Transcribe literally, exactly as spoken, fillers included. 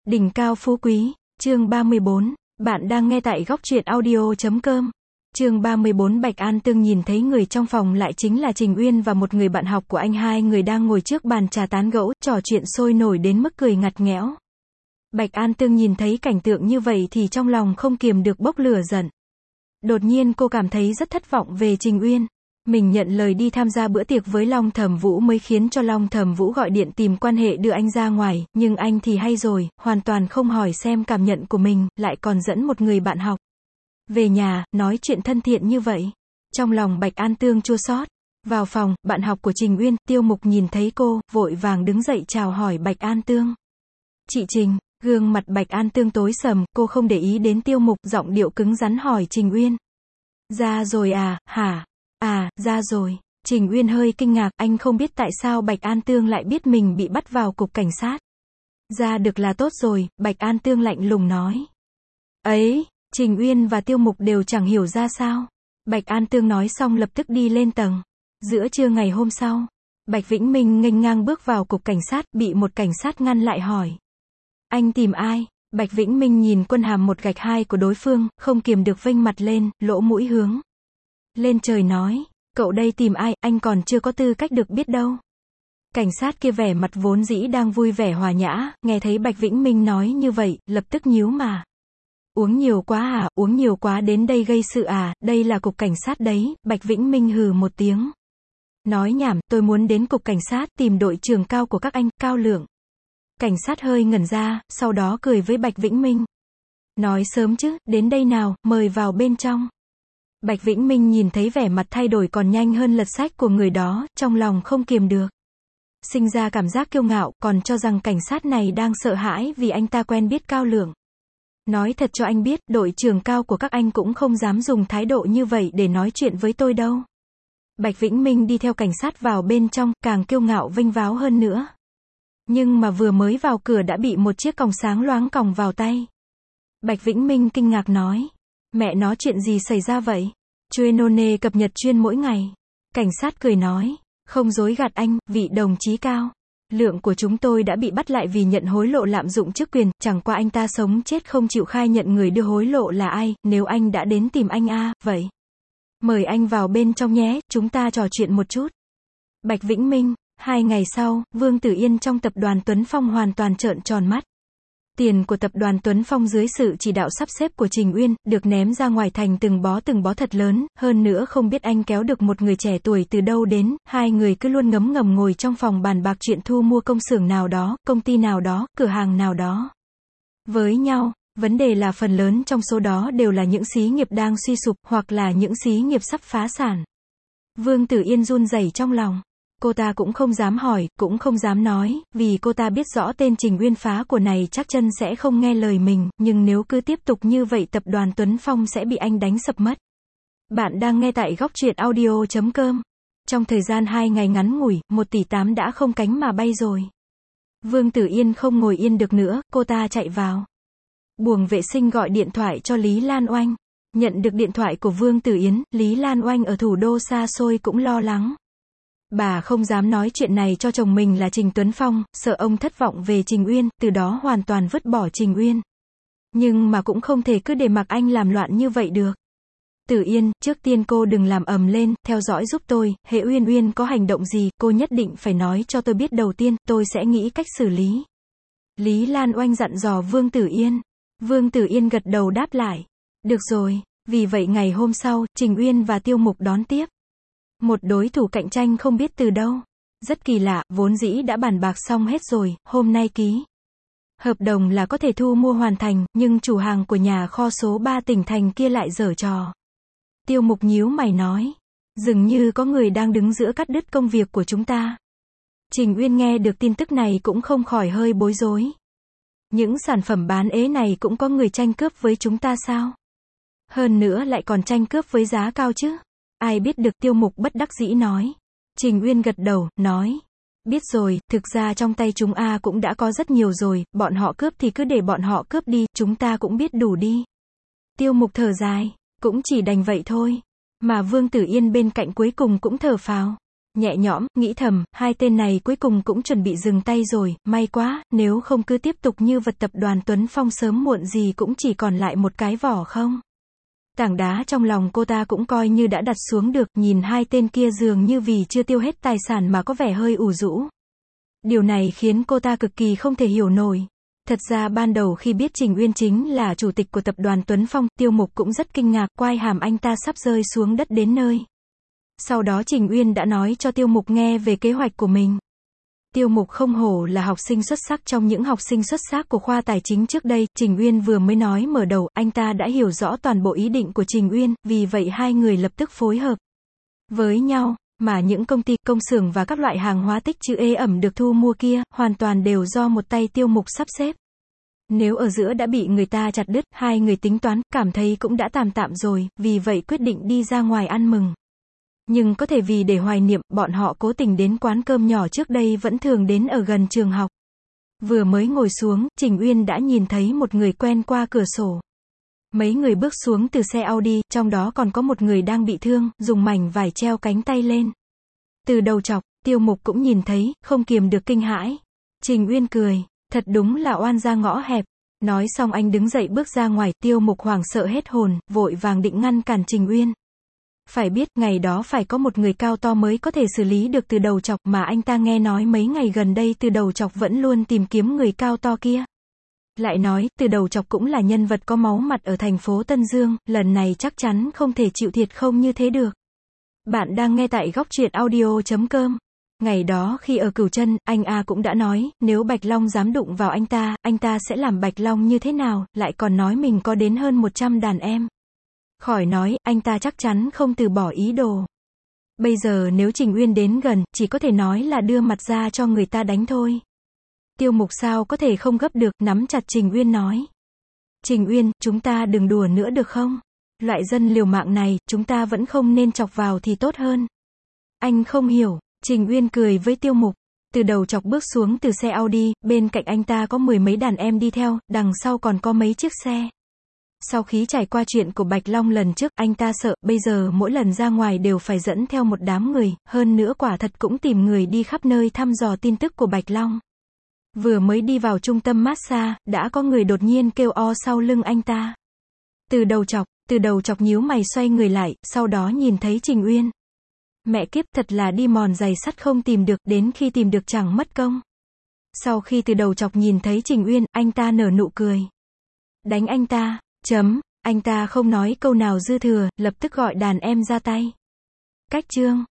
Đỉnh cao phú quý, chương ba mươi bốn, bạn đang nghe tại góc truyện audio chấm com. Chương ba mươi bốn. Bạch An Tương nhìn thấy người trong phòng lại chính là Trình Uyên và một người bạn học của anh, hai người đang ngồi trước bàn trà tán gẫu, trò chuyện sôi nổi đến mức cười ngặt nghẽo. Bạch An Tương nhìn thấy cảnh tượng như vậy thì trong lòng không kiềm được bốc lửa giận. Đột nhiên cô cảm thấy rất thất vọng về Trình Uyên. Mình nhận lời đi tham gia bữa tiệc với Long Thẩm Vũ mới khiến cho Long Thẩm Vũ gọi điện tìm quan hệ đưa anh ra ngoài, nhưng anh thì hay rồi, hoàn toàn không hỏi xem cảm nhận của mình, lại còn dẫn một người bạn học về nhà, nói chuyện thân thiện như vậy. Trong lòng Bạch An Tương chua xót. Vào phòng, bạn học của Trình Uyên, Tiêu Mục nhìn thấy cô, vội vàng đứng dậy chào hỏi Bạch An Tương. Chị Trình, gương mặt Bạch An Tương tối sầm, cô không để ý đến Tiêu Mục, giọng điệu cứng rắn hỏi Trình Uyên. Ra rồi à, hả? À, ra rồi. Trình Uyên hơi kinh ngạc, anh không biết tại sao Bạch An Tương lại biết mình bị bắt vào cục cảnh sát. Ra được là tốt rồi, Bạch An Tương lạnh lùng nói. Ấy, Trình Uyên và Tiêu Mục đều chẳng hiểu ra sao. Bạch An Tương nói xong lập tức đi lên tầng. Giữa trưa ngày hôm sau, Bạch Vĩnh Minh nghênh ngang bước vào cục cảnh sát, bị một cảnh sát ngăn lại hỏi. Anh tìm ai? Bạch Vĩnh Minh nhìn quân hàm một gạch hai của đối phương, không kiềm được vênh mặt lên, lỗ mũi hướng lên trời nói, cậu đây tìm ai, anh còn chưa có tư cách được biết đâu. Cảnh sát kia vẻ mặt vốn dĩ đang vui vẻ hòa nhã, nghe thấy Bạch Vĩnh Minh nói như vậy, lập tức nhíu mà. Uống nhiều quá à, uống nhiều quá đến đây gây sự à, đây là cục cảnh sát đấy. Bạch Vĩnh Minh hừ một tiếng. Nói nhảm, tôi muốn đến cục cảnh sát tìm đội trưởng Cao của các anh, Cao Lượng. Cảnh sát hơi ngẩn ra, sau đó cười với Bạch Vĩnh Minh. Nói sớm chứ, đến đây nào, mời vào bên trong. Bạch Vĩnh Minh nhìn thấy vẻ mặt thay đổi còn nhanh hơn lật sách của người đó, trong lòng không kiềm được. Sinh ra cảm giác kiêu ngạo, còn cho rằng cảnh sát này đang sợ hãi vì anh ta quen biết Cao Lượng. Nói thật cho anh biết, đội trưởng Cao của các anh cũng không dám dùng thái độ như vậy để nói chuyện với tôi đâu. Bạch Vĩnh Minh đi theo cảnh sát vào bên trong, càng kiêu ngạo vênh váo hơn nữa. Nhưng mà vừa mới vào cửa đã bị một chiếc còng sáng loáng còng vào tay. Bạch Vĩnh Minh kinh ngạc nói. Mẹ nó chuyện gì xảy ra vậy? Chuyên cập nhật chuyên mỗi ngày. Cảnh sát cười nói. Không dối gạt anh, vị đồng chí Cao Lượng của chúng tôi đã bị bắt lại vì nhận hối lộ lạm dụng chức quyền, chẳng qua anh ta sống chết không chịu khai nhận người đưa hối lộ là ai, nếu anh đã đến tìm anh a, vậy. Mời anh vào bên trong nhé, chúng ta trò chuyện một chút. Bạch Vĩnh Minh. Hai ngày sau, Vương Tử Yên trong tập đoàn Tuấn Phong hoàn toàn trợn tròn mắt. Tiền của tập đoàn Tuấn Phong dưới sự chỉ đạo sắp xếp của Trình Uyên, được ném ra ngoài thành từng bó từng bó thật lớn, hơn nữa không biết anh kéo được một người trẻ tuổi từ đâu đến, hai người cứ luôn ngấm ngầm ngồi trong phòng bàn bạc chuyện thu mua công xưởng nào đó, công ty nào đó, cửa hàng nào đó. Với nhau, vấn đề là phần lớn trong số đó đều là những xí nghiệp đang suy sụp, hoặc là những xí nghiệp sắp phá sản. Vương Tử Yên run rẩy trong lòng. Cô ta cũng không dám hỏi, cũng không dám nói, vì cô ta biết rõ tên Trình Uyên phá của này chắc chân sẽ không nghe lời mình, nhưng nếu cứ tiếp tục như vậy tập đoàn Tuấn Phong sẽ bị anh đánh sập mất. Bạn đang nghe tại góc truyện audio chấm com. Trong thời gian hai ngày ngắn ngủi, một tỷ tám đã không cánh mà bay rồi. Vương Tử Yên không ngồi yên được nữa, cô ta chạy vào buồng vệ sinh gọi điện thoại cho Lý Lan Oanh. Nhận được điện thoại của Vương Tử Yên, Lý Lan Oanh ở thủ đô xa xôi cũng lo lắng. Bà không dám nói chuyện này cho chồng mình là Trình Tuấn Phong, sợ ông thất vọng về Trình Uyên, từ đó hoàn toàn vứt bỏ Trình Uyên. Nhưng mà cũng không thể cứ để mặc anh làm loạn như vậy được. Tử Yên, trước tiên cô đừng làm ầm lên, theo dõi giúp tôi, hễ Uyên Uyên có hành động gì, cô nhất định phải nói cho tôi biết đầu tiên, tôi sẽ nghĩ cách xử lý. Lý Lan Oanh dặn dò Vương Tử Yên. Vương Tử Yên gật đầu đáp lại. Được rồi, vì vậy ngày hôm sau, Trình Uyên và Tiêu Mục đón tiếp một đối thủ cạnh tranh không biết từ đâu. Rất kỳ lạ, vốn dĩ đã bàn bạc xong hết rồi, hôm nay ký hợp đồng là có thể thu mua hoàn thành, nhưng chủ hàng của nhà kho số ba tỉnh thành kia lại giở trò. Tiêu Mục nhíu mày nói. Dường như có người đang đứng giữa cắt đứt công việc của chúng ta. Trình Uyên nghe được tin tức này cũng không khỏi hơi bối rối. Những sản phẩm bán ế này cũng có người tranh cướp với chúng ta sao? Hơn nữa lại còn tranh cướp với giá cao chứ? Ai biết được, Tiêu Mục bất đắc dĩ nói. Trình Uyên gật đầu, nói. Biết rồi, thực ra trong tay chúng A cũng đã có rất nhiều rồi, bọn họ cướp thì cứ để bọn họ cướp đi, chúng ta cũng biết đủ đi. Tiêu Mục thở dài, cũng chỉ đành vậy thôi. Mà Vương Tử Yên bên cạnh cuối cùng cũng thở phào. Nhẹ nhõm, nghĩ thầm, hai tên này cuối cùng cũng chuẩn bị dừng tay rồi, may quá, nếu không cứ tiếp tục như vật tập đoàn Tuấn Phong sớm muộn gì cũng chỉ còn lại một cái vỏ không. Tảng đá trong lòng cô ta cũng coi như đã đặt xuống được, nhìn hai tên kia dường như vì chưa tiêu hết tài sản mà có vẻ hơi ủ rũ. Điều này khiến cô ta cực kỳ không thể hiểu nổi. Thật ra ban đầu khi biết Trình Uyên chính là chủ tịch của tập đoàn Tuấn Phong, Tiêu Mục cũng rất kinh ngạc, quai hàm anh ta sắp rơi xuống đất đến nơi. Sau đó Trình Uyên đã nói cho Tiêu Mục nghe về kế hoạch của mình. Tiêu Mục không hổ là học sinh xuất sắc trong những học sinh xuất sắc của khoa tài chính trước đây, Trình Uyên vừa mới nói mở đầu, anh ta đã hiểu rõ toàn bộ ý định của Trình Uyên, vì vậy hai người lập tức phối hợp với nhau, mà những công ty, công xưởng và các loại hàng hóa tích trữ ế ẩm được thu mua kia, hoàn toàn đều do một tay Tiêu Mục sắp xếp. Nếu ở giữa đã bị người ta chặt đứt, hai người tính toán, cảm thấy cũng đã tạm tạm rồi, vì vậy quyết định đi ra ngoài ăn mừng. Nhưng có thể vì để hoài niệm, bọn họ cố tình đến quán cơm nhỏ trước đây vẫn thường đến ở gần trường học. Vừa mới ngồi xuống, Trình Uyên đã nhìn thấy một người quen qua cửa sổ. Mấy người bước xuống từ xe Audi, trong đó còn có một người đang bị thương, dùng mảnh vải treo cánh tay lên. Từ đầu chọc, Tiêu Mục cũng nhìn thấy, không kiềm được kinh hãi. Trình Uyên cười, thật đúng là oan gia ngõ hẹp. Nói xong anh đứng dậy bước ra ngoài, Tiêu Mục hoảng sợ hết hồn, vội vàng định ngăn cản Trình Uyên. Phải biết, ngày đó phải có một người cao to mới có thể xử lý được Từ đầu chọc, mà anh ta nghe nói mấy ngày gần đây Từ đầu chọc vẫn luôn tìm kiếm người cao to kia. Lại nói, Từ đầu chọc cũng là nhân vật có máu mặt ở thành phố Tân Dương, lần này chắc chắn không thể chịu thiệt không như thế được. Bạn đang nghe tại góc truyện audio chấm com. Ngày đó khi ở Cửu Chân, anh A cũng đã nói, nếu Bạch Long dám đụng vào anh ta, anh ta sẽ làm Bạch Long như thế nào, lại còn nói mình có đến hơn một trăm đàn em. Khỏi nói, anh ta chắc chắn không từ bỏ ý đồ. Bây giờ nếu Trình Uyên đến gần, chỉ có thể nói là đưa mặt ra cho người ta đánh thôi. Tiêu Mục sao có thể không gấp được, nắm chặt Trình Uyên nói. Trình Uyên, chúng ta đừng đùa nữa được không? Loại dân liều mạng này, chúng ta vẫn không nên chọc vào thì tốt hơn. Anh không hiểu, Trình Uyên cười với Tiêu Mục. Từ đầu chọc bước xuống từ xe Audi, bên cạnh anh ta có mười mấy đàn em đi theo, đằng sau còn có mấy chiếc xe. Sau khi trải qua chuyện của Bạch Long lần trước, anh ta sợ, bây giờ mỗi lần ra ngoài đều phải dẫn theo một đám người, hơn nữa quả thật cũng tìm người đi khắp nơi thăm dò tin tức của Bạch Long. Vừa mới đi vào trung tâm massage, đã có người đột nhiên kêu o sau lưng anh ta. Từ đầu chọc, từ đầu chọc nhíu mày xoay người lại, sau đó nhìn thấy Trình Uyên. Mẹ kiếp, thật là đi mòn giày sắt không tìm được, đến khi tìm được chẳng mất công. Sau khi từ đầu chọc nhìn thấy Trình Uyên, anh ta nở nụ cười. Đánh anh ta, chấm, anh ta không nói câu nào dư thừa, lập tức gọi đàn em ra tay. Cách chương.